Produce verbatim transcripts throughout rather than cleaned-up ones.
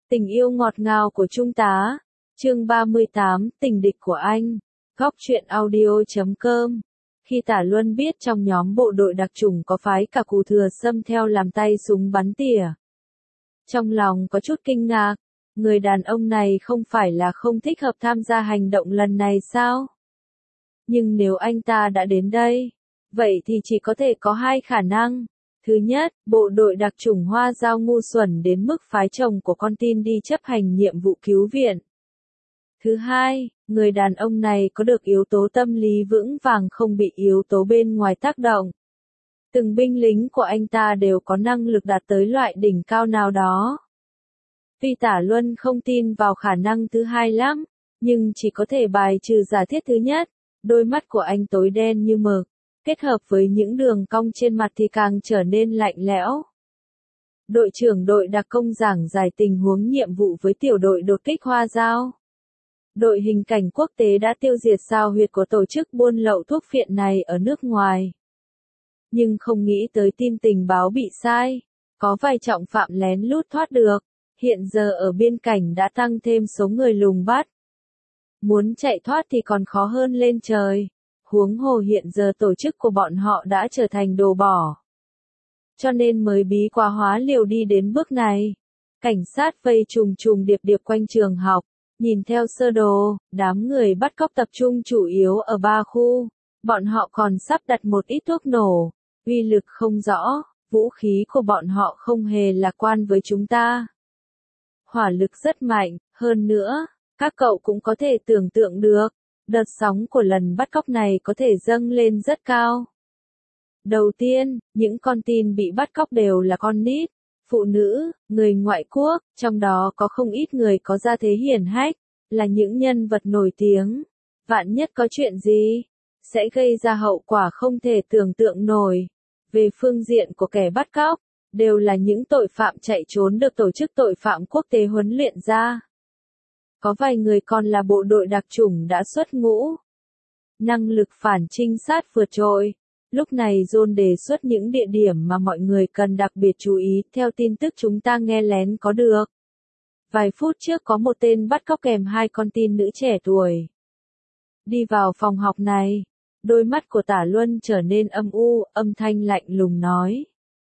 Tình yêu ngọt ngào của Trung tá. Chương ba mươi tám, tình địch của anh. Góc truyện audio chấm com. Khi Tả Luân biết trong nhóm bộ đội đặc chủng có phái cả Cù Thừa Sâm theo làm tay súng bắn tỉa, trong lòng có chút kinh ngạc, người đàn ông này không phải là không thích hợp tham gia hành động lần này sao? Nhưng nếu anh ta đã đến đây, vậy thì chỉ có thể có hai khả năng. Thứ nhất, bộ đội đặc chủng Hoa Dao ngu xuẩn đến mức phái chồng của con tin đi chấp hành nhiệm vụ cứu viện. Thứ hai, người đàn ông này có được yếu tố tâm lý vững vàng không bị yếu tố bên ngoài tác động. Từng binh lính của anh ta đều có năng lực đạt tới loại đỉnh cao nào đó. Tuy Tả Luân không tin vào khả năng thứ hai lắm, nhưng chỉ có thể bài trừ giả thiết thứ nhất. Đôi mắt của anh tối đen như mực, kết hợp với những đường cong trên mặt thì càng trở nên lạnh lẽo. Đội trưởng đội đặc công giảng giải tình huống nhiệm vụ với tiểu đội đột kích Hoa Dao. Đội hình cảnh quốc tế đã tiêu diệt sao huyệt của tổ chức buôn lậu thuốc phiện này ở nước ngoài. Nhưng không nghĩ tới tin tình báo bị sai, có vài trọng phạm lén lút thoát được, hiện giờ ở biên cảnh đã tăng thêm số người lùng bắt. Muốn chạy thoát thì còn khó hơn lên trời, huống hồ hiện giờ tổ chức của bọn họ đã trở thành đồ bỏ. Cho nên mới bí quá hóa liều đi đến bước này. Cảnh sát vây trùng trùng điệp điệp quanh trường học, nhìn theo sơ đồ, đám người bắt cóc tập trung chủ yếu ở ba khu, bọn họ còn sắp đặt một ít thuốc nổ, uy lực không rõ, vũ khí của bọn họ không hề lạc quan với chúng ta. Hỏa lực rất mạnh, hơn nữa, các cậu cũng có thể tưởng tượng được, đợt sóng của lần bắt cóc này có thể dâng lên rất cao. Đầu tiên, những con tin bị bắt cóc đều là con nít, phụ nữ, người ngoại quốc, trong đó có không ít người có gia thế hiển hách, là những nhân vật nổi tiếng. Vạn nhất có chuyện gì, sẽ gây ra hậu quả không thể tưởng tượng nổi. Về phương diện của kẻ bắt cóc, đều là những tội phạm chạy trốn được tổ chức tội phạm quốc tế huấn luyện ra. Có vài người còn là bộ đội đặc chủng đã xuất ngũ. Năng lực phản trinh sát vượt trội. Lúc này John đề xuất những địa điểm mà mọi người cần đặc biệt chú ý theo tin tức chúng ta nghe lén có được. Vài phút trước có một tên bắt cóc kèm hai con tin nữ trẻ tuổi. Đi vào phòng học này, đôi mắt của Tả Luân trở nên âm u, âm thanh lạnh lùng nói.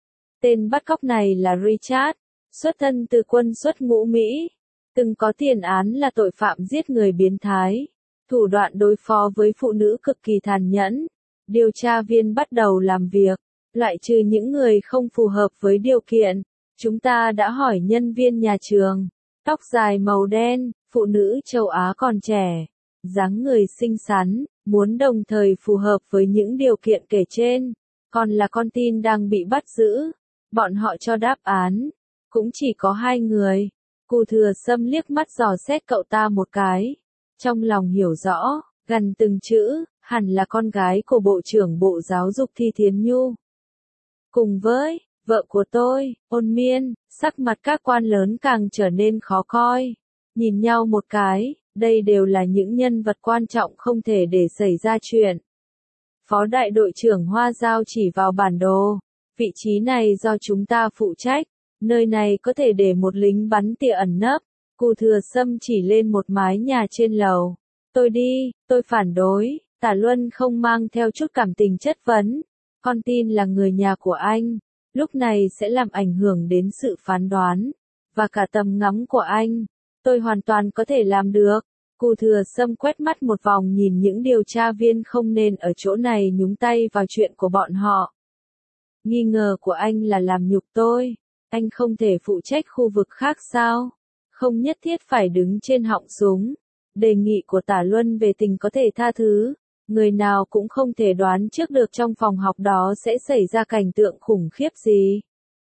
Tên bắt cóc này là Richard, xuất thân từ quân xuất ngũ Mỹ, từng có tiền án là tội phạm giết người biến thái, thủ đoạn đối phó với phụ nữ cực kỳ tàn nhẫn. Điều tra viên bắt đầu làm việc, loại trừ những người không phù hợp với điều kiện. Chúng ta đã hỏi nhân viên nhà trường, tóc dài màu đen, phụ nữ châu Á còn trẻ, dáng người xinh xắn, muốn đồng thời phù hợp với những điều kiện kể trên, còn là con tin đang bị bắt giữ. Bọn họ cho đáp án, cũng chỉ có hai người. Cù Thừa Sâm liếc mắt dò xét cậu ta một cái, trong lòng hiểu rõ, gần từng chữ, hẳn là con gái của Bộ trưởng Bộ Giáo dục Thi Thiến Nhu. Cùng với, vợ của tôi, Ôn Miên, sắc mặt các quan lớn càng trở nên khó coi. Nhìn nhau một cái, đây đều là những nhân vật quan trọng không thể để xảy ra chuyện. Phó đại đội trưởng Hoa Dao chỉ vào bản đồ, vị trí này do chúng ta phụ trách, nơi này có thể để một lính bắn tỉa ẩn nấp. Cù Thừa Sâm chỉ lên một mái nhà trên lầu. Tôi đi, tôi phản đối. Tả Luân không mang theo chút cảm tình chất vấn. Con tin là người nhà của anh, lúc này sẽ làm ảnh hưởng đến sự phán đoán, và cả tầm ngắm của anh. Tôi hoàn toàn có thể làm được. Cù Thừa Sâm quét mắt một vòng nhìn những điều tra viên không nên ở chỗ này nhúng tay vào chuyện của bọn họ. Nghi ngờ của anh là làm nhục tôi. Anh không thể phụ trách khu vực khác sao? Không nhất thiết phải đứng trên họng súng. Đề nghị của Tả Luân về tình có thể tha thứ. Người nào cũng không thể đoán trước được trong phòng học đó sẽ xảy ra cảnh tượng khủng khiếp gì.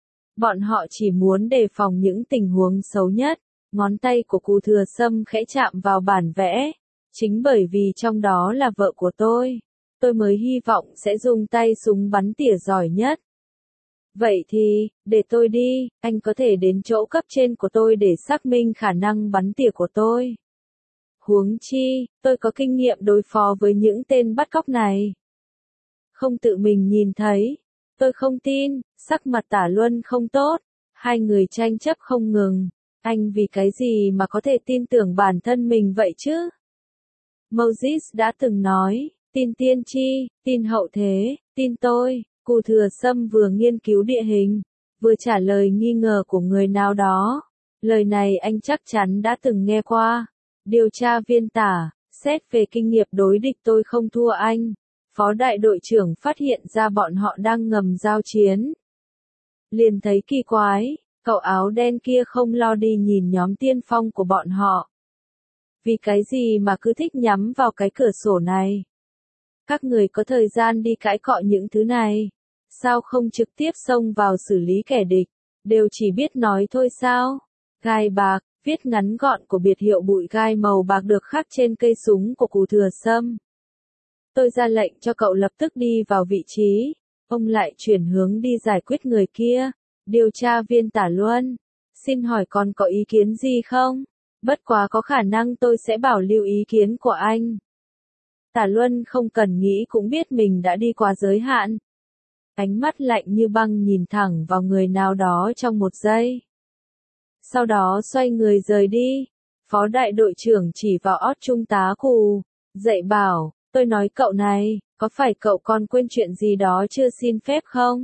Bọn họ chỉ muốn đề phòng những tình huống xấu nhất. Ngón tay của Cù Thừa Sâm khẽ chạm vào bản vẽ. Chính bởi vì trong đó là vợ của tôi, tôi mới hy vọng sẽ dùng tay súng bắn tỉa giỏi nhất. Vậy thì, để tôi đi, anh có thể đến chỗ cấp trên của tôi để xác minh khả năng bắn tỉa của tôi. Huống chi, tôi có kinh nghiệm đối phó với những tên bắt cóc này. Không tự mình nhìn thấy, tôi không tin. Sắc mặt Tả Luân không tốt, hai người tranh chấp không ngừng. Anh vì cái gì mà có thể tin tưởng bản thân mình vậy chứ? Moses đã từng nói, tin tiên tri, tin hậu thế, tin tôi. Cù Thừa Sâm vừa nghiên cứu địa hình, vừa trả lời nghi ngờ của người nào đó. Lời này anh chắc chắn đã từng nghe qua. Điều tra viên Tả, xét về kinh nghiệm đối địch tôi không thua anh. Phó đại đội trưởng phát hiện ra bọn họ đang ngầm giao chiến. Liền thấy kỳ quái, cậu áo đen kia không lo đi nhìn nhóm tiên phong của bọn họ. Vì cái gì mà cứ thích nhắm vào cái cửa sổ này? Các người có thời gian đi cãi cọ những thứ này. Sao không trực tiếp xông vào xử lý kẻ địch? Đều chỉ biết nói thôi sao? Gai bạc, viết ngắn gọn của biệt hiệu bụi gai màu bạc được khắc trên cây súng của Cù Thừa Sâm. Tôi ra lệnh cho cậu lập tức đi vào vị trí. Ông lại chuyển hướng đi giải quyết người kia. Điều tra viên Tả Luân, xin hỏi còn có ý kiến gì không? Bất quá có khả năng tôi sẽ bảo lưu ý kiến của anh. Tả Luân không cần nghĩ cũng biết mình đã đi quá giới hạn. Ánh mắt lạnh như băng nhìn thẳng vào người nào đó trong một giây. Sau đó xoay người rời đi. Phó đại đội trưởng chỉ vào ót trung tá Cù, dạy bảo, tôi nói cậu này, có phải cậu còn quên chuyện gì đó chưa xin phép không?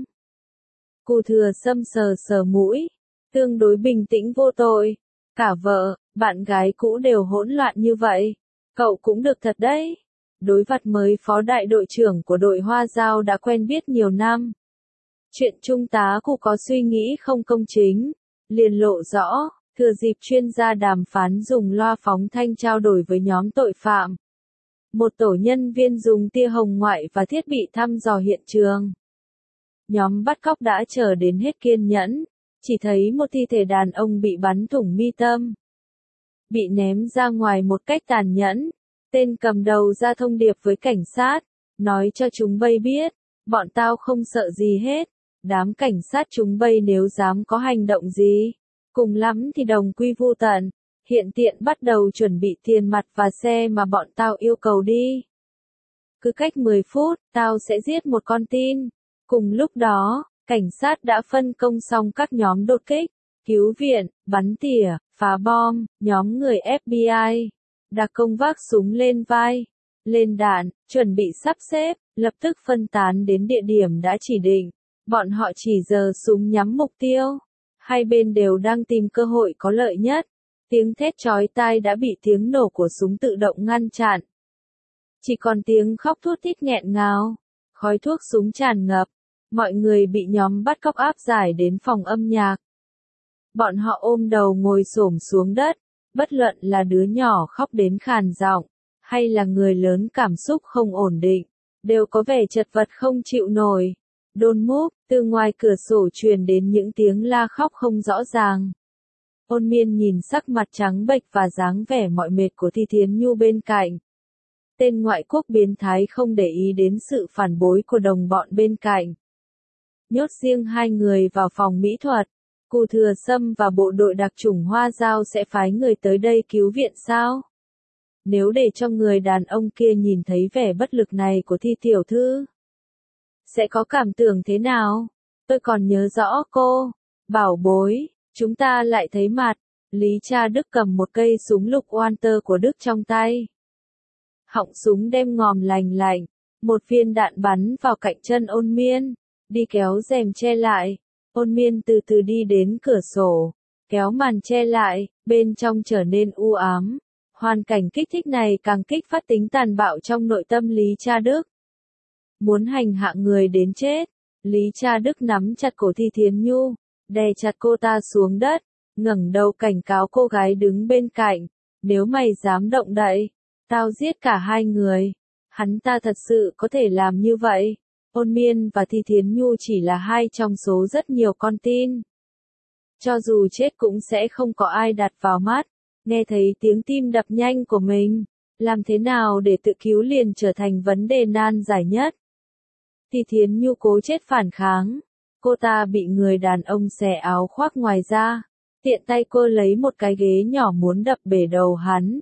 Cù Thừa Sâm sờ sờ mũi, tương đối bình tĩnh vô tội. Cả vợ, bạn gái cũ đều hỗn loạn như vậy. Cậu cũng được thật đấy. Đối vật mới phó đại đội trưởng của đội Hoa Giao đã quen biết nhiều năm. Chuyện trung tá Cù có suy nghĩ không công chính, liền lộ rõ, thừa dịp chuyên gia đàm phán dùng loa phóng thanh trao đổi với nhóm tội phạm. Một tổ nhân viên dùng tia hồng ngoại và thiết bị thăm dò hiện trường. Nhóm bắt cóc đã chờ đến hết kiên nhẫn, chỉ thấy một thi thể đàn ông bị bắn thủng mi tâm. Bị ném ra ngoài một cách tàn nhẫn, tên cầm đầu ra thông điệp với cảnh sát, nói cho chúng bay biết, bọn tao không sợ gì hết, đám cảnh sát chúng bay nếu dám có hành động gì, cùng lắm thì đồng quy vu tận, hiện tiện bắt đầu chuẩn bị tiền mặt và xe mà bọn tao yêu cầu đi. Cứ cách mười phút, tao sẽ giết một con tin. Cùng lúc đó, cảnh sát đã phân công xong các nhóm đột kích, cứu viện, bắn tỉa, phá bom, nhóm người ép bê i, đặc công vác súng lên vai, lên đạn, chuẩn bị sắp xếp, lập tức phân tán đến địa điểm đã chỉ định. Bọn họ chỉ giơ súng nhắm mục tiêu. Hai bên đều đang tìm cơ hội có lợi nhất. Tiếng thét chói tai đã bị tiếng nổ của súng tự động ngăn chặn. Chỉ còn tiếng khóc thút thít nghẹn ngào. Khói thuốc súng tràn ngập. Mọi người bị nhóm bắt cóc áp giải đến phòng âm nhạc. Bọn họ ôm đầu ngồi xổm xuống đất. Bất luận là đứa nhỏ khóc đến khàn giọng, hay là người lớn cảm xúc không ổn định, đều có vẻ chật vật không chịu nổi. Đôn múp, từ ngoài cửa sổ truyền đến những tiếng la khóc không rõ ràng. Ôn Miên nhìn sắc mặt trắng bệch và dáng vẻ mỏi mệt của Thi Thiến Nhu bên cạnh. Tên ngoại quốc biến thái không để ý đến sự phản bội của đồng bọn bên cạnh. Nhốt riêng hai người vào phòng mỹ thuật. Cù Thừa Sâm và bộ đội đặc chủng Hoa Giao sẽ phái người tới đây cứu viện sao? Nếu để cho người đàn ông kia nhìn thấy vẻ bất lực này của Thi tiểu thư, sẽ có cảm tưởng thế nào? Tôi còn nhớ rõ cô, bảo bối, chúng ta lại thấy mặt. Lý Cha Đức cầm một cây súng lục Walter của Đức trong tay. Họng súng đem ngòm lành lạnh, một viên đạn bắn vào cạnh chân Ôn Miên, đi kéo rèm che lại. Ôn Miên từ từ đi đến cửa sổ, kéo màn che lại, bên trong trở nên u ám. Hoàn cảnh kích thích này càng kích phát tính tàn bạo trong nội tâm Lý Cha Đức. Muốn hành hạ người đến chết, Lý Cha Đức nắm chặt cổ Thi Thiến Nhu, đè chặt cô ta xuống đất, ngẩng đầu cảnh cáo cô gái đứng bên cạnh, nếu mày dám động đậy, tao giết cả hai người. Hắn ta thật sự có thể làm như vậy. Ôn Miên và Thi Thiến Nhu chỉ là hai trong số rất nhiều con tin. Cho dù chết cũng sẽ không có ai đặt vào mắt. Nghe thấy tiếng tim đập nhanh của mình, làm thế nào để tự cứu liền trở thành vấn đề nan giải nhất. Thi Thiến Nhu cố chết phản kháng. Cô ta bị người đàn ông xẻ áo khoác ngoài ra. Tiện tay cô lấy một cái ghế nhỏ muốn đập bể đầu hắn.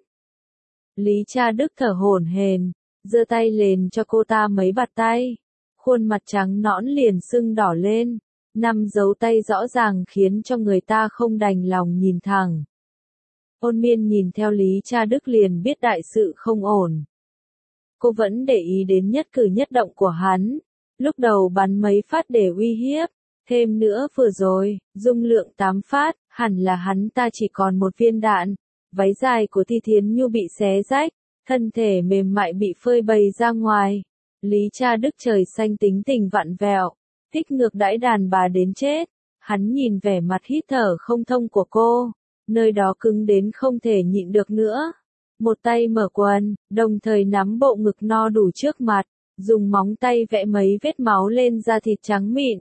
Lý Cha Đức thở hổn hển, giơ tay lên cho cô ta mấy bạt tay. Khuôn mặt trắng nõn liền sưng đỏ lên. Năm dấu tay rõ ràng khiến cho người ta không đành lòng nhìn thẳng. Ôn Miên nhìn theo Lý Cha Đức liền biết đại sự không ổn. Cô vẫn để ý đến nhất cử nhất động của hắn. Lúc đầu bắn mấy phát để uy hiếp. Thêm nữa vừa rồi, dung lượng tám phát, hẳn là hắn ta chỉ còn một viên đạn. Váy dài của Thi Thiến Nhu bị xé rách, thân thể mềm mại bị phơi bày ra ngoài. Lý Cha Đức trời xanh tính tình vặn vẹo, thích ngược đãi đàn bà đến chết. Hắn nhìn vẻ mặt hít thở không thông của cô, nơi đó cứng đến không thể nhịn được nữa. Một tay mở quần, đồng thời nắm bộ ngực no đủ trước mặt, dùng móng tay vẽ mấy vết máu lên da thịt trắng mịn.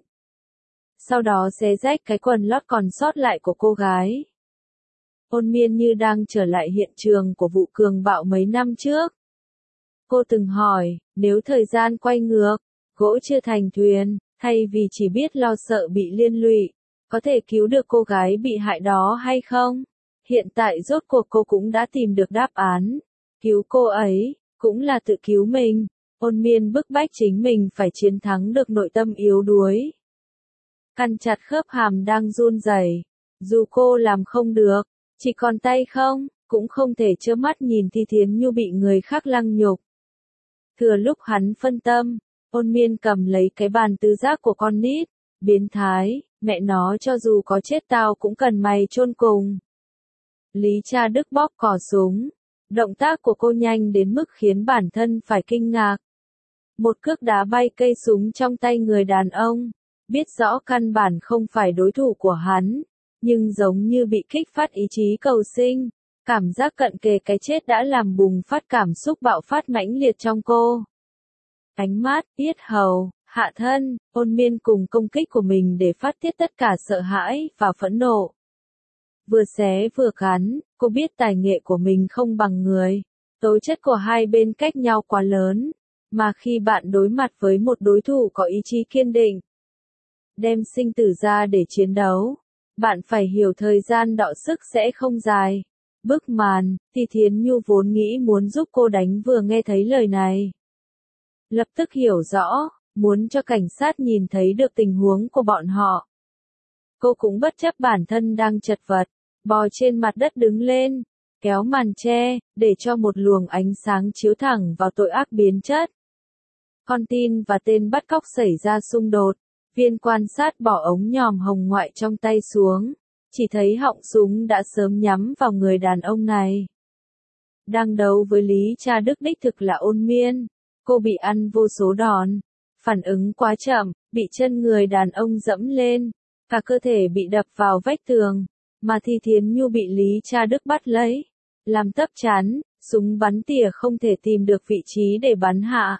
Sau đó xé rách cái quần lót còn sót lại của cô gái. Ôn Miên như đang trở lại hiện trường của vụ cường bạo mấy năm trước. Cô từng hỏi, nếu thời gian quay ngược, gỗ chưa thành thuyền, thay vì chỉ biết lo sợ bị liên lụy, có thể cứu được cô gái bị hại đó hay không? Hiện tại rốt cuộc cô cũng đã tìm được đáp án. Cứu cô ấy, cũng là tự cứu mình. Ôn Miên bức bách chính mình phải chiến thắng được nội tâm yếu đuối. Căn chặt khớp hàm đang run rẩy. Dù cô làm không được, chỉ còn tay không, cũng không thể trơ mắt nhìn Thi Thiến Nhu bị người khác lăng nhục. Thừa lúc hắn phân tâm, Ôn Miên cầm lấy cái bàn tứ giác của con nít. Biến thái, mẹ nó cho dù có chết tao cũng cần mày chôn cùng. Lý Cha Đức bóp cò súng. Động tác của cô nhanh đến mức khiến bản thân phải kinh ngạc. Một cước đá bay cây súng trong tay người đàn ông. Biết rõ căn bản không phải đối thủ của hắn, nhưng giống như bị kích phát ý chí cầu sinh. Cảm giác cận kề cái chết đã làm bùng phát cảm xúc bạo phát mãnh liệt trong cô. Ánh mắt, yết hầu, hạ thân, Ôn Miên cùng công kích của mình để phát tiết tất cả sợ hãi và phẫn nộ. Vừa xé vừa cắn, cô biết tài nghệ của mình không bằng người. Tố chất của hai bên cách nhau quá lớn, mà khi bạn đối mặt với một đối thủ có ý chí kiên định, đem sinh tử ra để chiến đấu, bạn phải hiểu thời gian đọ sức sẽ không dài. Bức màn, Thi Thiến Nhu vốn nghĩ muốn giúp cô đánh vừa nghe thấy lời này. Lập tức hiểu rõ, muốn cho cảnh sát nhìn thấy được tình huống của bọn họ. Cô cũng bất chấp bản thân đang chật vật, bò trên mặt đất đứng lên, kéo màn che, để cho một luồng ánh sáng chiếu thẳng vào tội ác biến chất. Con tin và tên bắt cóc xảy ra xung đột, viên quan sát bỏ ống nhòm hồng ngoại trong tay xuống, chỉ thấy họng súng đã sớm nhắm vào người đàn ông này. Đang đấu với Lý Cha Đức đích thực là Ôn Miên, cô bị ăn vô số đòn, phản ứng quá chậm, bị chân người đàn ông dẫm lên, cả cơ thể bị đập vào vách tường, mà Thi Thiến Nhu bị Lý Cha Đức bắt lấy, làm tấp chắn, súng bắn tỉa không thể tìm được vị trí để bắn hạ.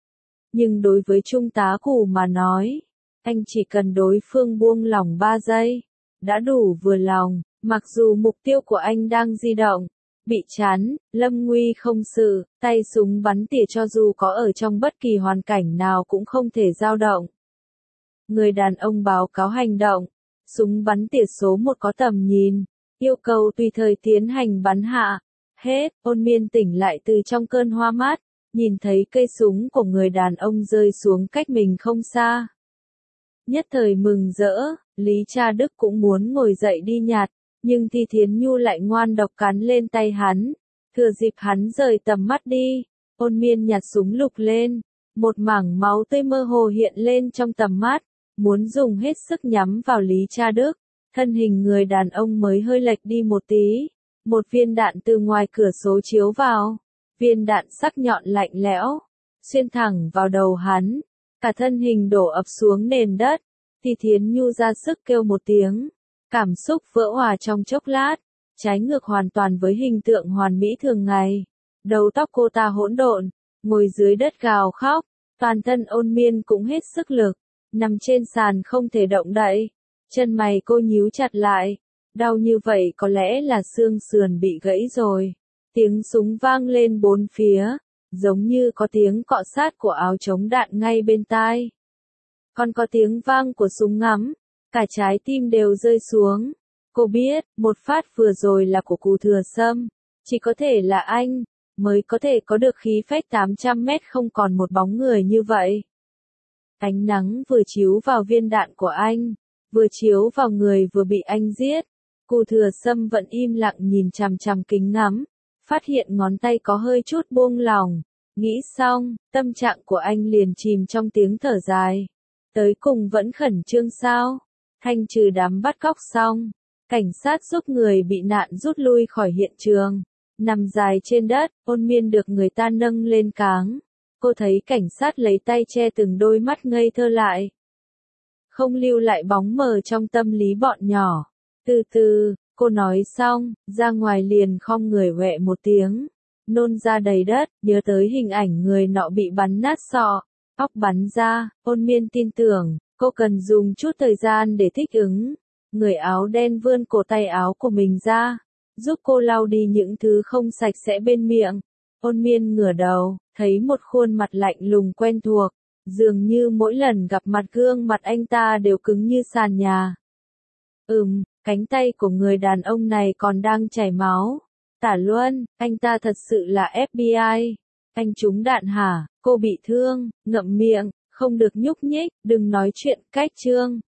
Nhưng đối với Trung tá Cù mà nói, anh chỉ cần đối phương buông lỏng ba giây, đã đủ vừa lòng, mặc dù mục tiêu của anh đang di động, bị chắn, lâm nguy không sự, tay súng bắn tỉa cho dù có ở trong bất kỳ hoàn cảnh nào cũng không thể dao động. Người đàn ông báo cáo hành động, súng bắn tỉa số một có tầm nhìn, yêu cầu tùy thời tiến hành bắn hạ. Hết, Ôn Miên tỉnh lại từ trong cơn hoa mát, nhìn thấy cây súng của người đàn ông rơi xuống cách mình không xa. Nhất thời mừng rỡ, Lý Cha Đức cũng muốn ngồi dậy đi nhặt, nhưng Thi Thiến Nhu lại ngoan độc cắn lên tay hắn. Thừa dịp hắn rời tầm mắt đi, Ôn Miên nhặt súng lục lên, một mảng máu tươi mơ hồ hiện lên trong tầm mắt, muốn dùng hết sức nhắm vào Lý Cha Đức. Thân hình người đàn ông mới hơi lệch đi một tí, một viên đạn từ ngoài cửa sổ chiếu vào, viên đạn sắc nhọn lạnh lẽo, xuyên thẳng vào đầu hắn, cả thân hình đổ ập xuống nền đất. Thi Thiến Nhu ra sức kêu một tiếng, cảm xúc vỡ òa trong chốc lát, trái ngược hoàn toàn với hình tượng hoàn mỹ thường ngày. Đầu tóc cô ta hỗn độn, ngồi dưới đất gào khóc, toàn thân Ôn Miên cũng hết sức lực, nằm trên sàn không thể động đậy, chân mày cô nhíu chặt lại, đau như vậy có lẽ là xương sườn bị gãy rồi. Tiếng súng vang lên bốn phía, giống như có tiếng cọ sát của áo chống đạn ngay bên tai. Còn có tiếng vang của súng ngắm, cả trái tim đều rơi xuống. Cô biết, một phát vừa rồi là của Cù Thừa Sâm, chỉ có thể là anh, mới có thể có được khí phách tám trăm mét không còn một bóng người như vậy. Ánh nắng vừa chiếu vào viên đạn của anh, vừa chiếu vào người vừa bị anh giết. Cù Thừa Sâm vẫn im lặng nhìn chằm chằm kính ngắm, phát hiện ngón tay có hơi chút buông lỏng. Nghĩ xong, tâm trạng của anh liền chìm trong tiếng thở dài. Tới cùng vẫn khẩn trương sao? Thanh trừ đám bắt cóc xong, cảnh sát giúp người bị nạn rút lui khỏi hiện trường. Nằm dài trên đất, Ôn Miên được người ta nâng lên cáng. Cô thấy cảnh sát lấy tay che từng đôi mắt ngây thơ lại. Không lưu lại bóng mờ trong tâm lý bọn nhỏ. Từ từ, cô nói xong, ra ngoài liền khom người huệ một tiếng. Nôn ra đầy đất, nhớ tới hình ảnh người nọ bị bắn nát sọ, óc bắn ra. Ôn Miên tin tưởng, cô cần dùng chút thời gian để thích ứng. Người áo đen vươn cổ tay áo của mình ra, giúp cô lau đi những thứ không sạch sẽ bên miệng. Ôn Miên ngửa đầu, thấy một khuôn mặt lạnh lùng quen thuộc, dường như mỗi lần gặp mặt gương mặt anh ta đều cứng như sàn nhà. Ừm, cánh tay của người đàn ông này còn đang chảy máu. Tả Luân, anh ta thật sự là ép bê i. Anh trúng đạn hả? Cô bị thương, ngậm miệng, không được nhúc nhích, đừng nói chuyện, cách chương.